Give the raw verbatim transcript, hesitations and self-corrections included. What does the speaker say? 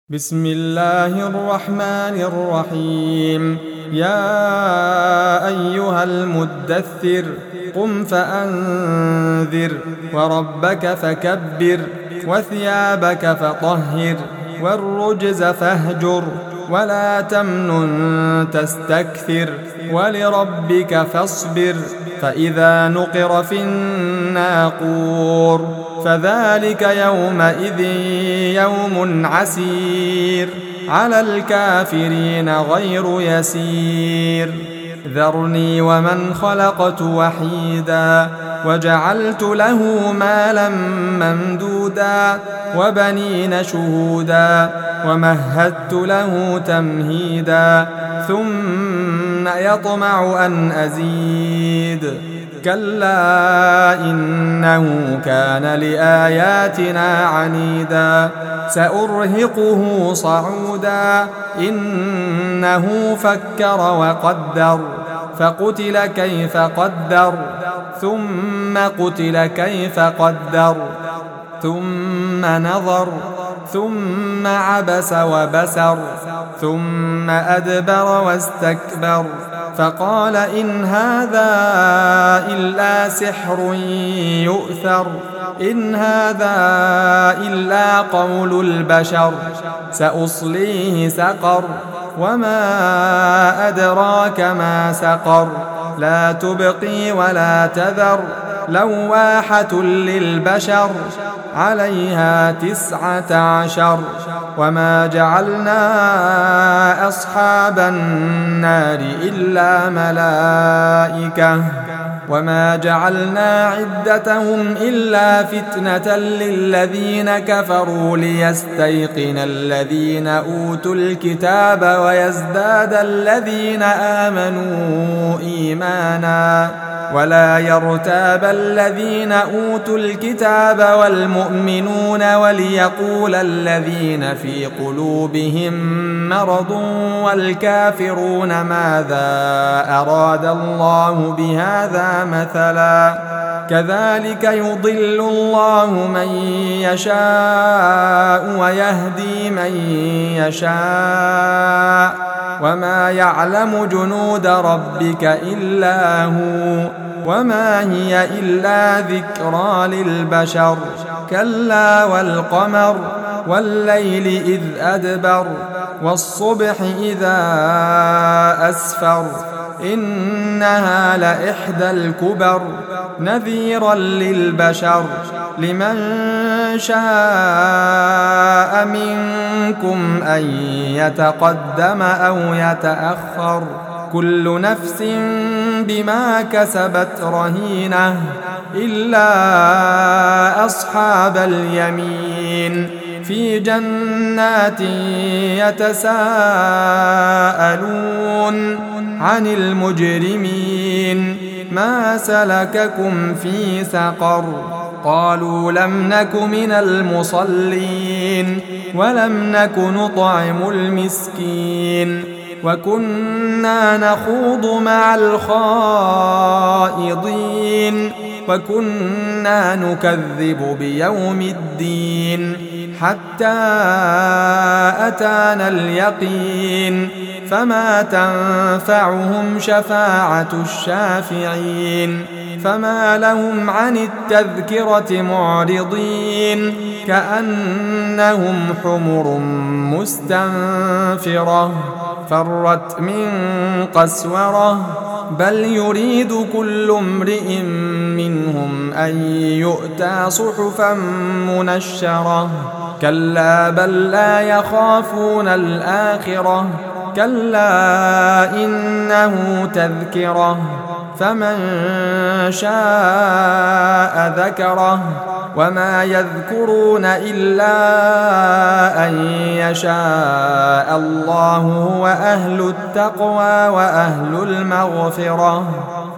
بسم الله الرحمن الرحيم. يا أيها المدثر قم فأنذر وربك فكبر وثيابك فطهر والرجز فاهجر ولا تمنن تستكثر ولربك فاصبر فإذا نقر في الناقور فذلك يومئذ يوم عسير على الكافرين غير يسير. ذرني ومن خلقت وحيدا وجعلت له مالا ممدودا وبنين شهودا ومهدت له تمهيدا ثم يطمع أن أزيد كلا إنه كان لآياتنا عنيدا سأرهقه صعودا إنه فكر وقدر فقتل كيف قدر ثم قتل كيف قدر ثم نظر ثم عبس وبسر ثم أدبر واستكبر فقال إن هذا إلا سحر يؤثر إن هذا إلا قول البشر سأصليه سقر وما أدراك ما سقر لا تبقي ولا تذر لواحة للبشر عليها تسعة عشر وما جعلنا أصحاب النار إلا ملائكة وما جعلنا عدتهم إلا فتنة للذين كفروا ليستيقن الذين أوتوا الكتاب ويزداد الذين آمنوا إيمانا ولا يرتاب الذين أوتوا الكتاب والمؤمنون وليقول الذين في قلوبهم مرض والكافرون ماذا أراد الله بهذا مثلا كذلك يضل الله من يشاء ويهدي من يشاء وما يعلم جنود ربك إلا هو وما هي إلا ذكرى للبشر كلا والقمر والليل إذ أدبر والصبح إذا أسفر إنها لإحدى الكبر نذيرا للبشر لمن شاء منكم أن يتقدم أو يتأخر كل نفس بما كسبت رهينة إلا أصحاب اليمين في جنات يتساءلون عن المجرمين ما سلككم في سقر قالوا لم نك من المصلين ولم نك نطعم المسكين وكنا نخوض مع الخائضين وكنا نكذب بيوم الدين حتى أتانا اليقين فما تنفعهم شفاعة الشافعين فما لهم عن التذكرة معرضين كأنهم حمر مستنفرة فرت من قسورة بل يريد كل امرئ منهم أن يؤتى صحفا منشرة كلا بل لا يخافون الآخرة كلا إنه تذكرة فمن شاء ذكره وما يذكرون إلا أن يشاء الله هو أهل التقوى وأهل المغفرة.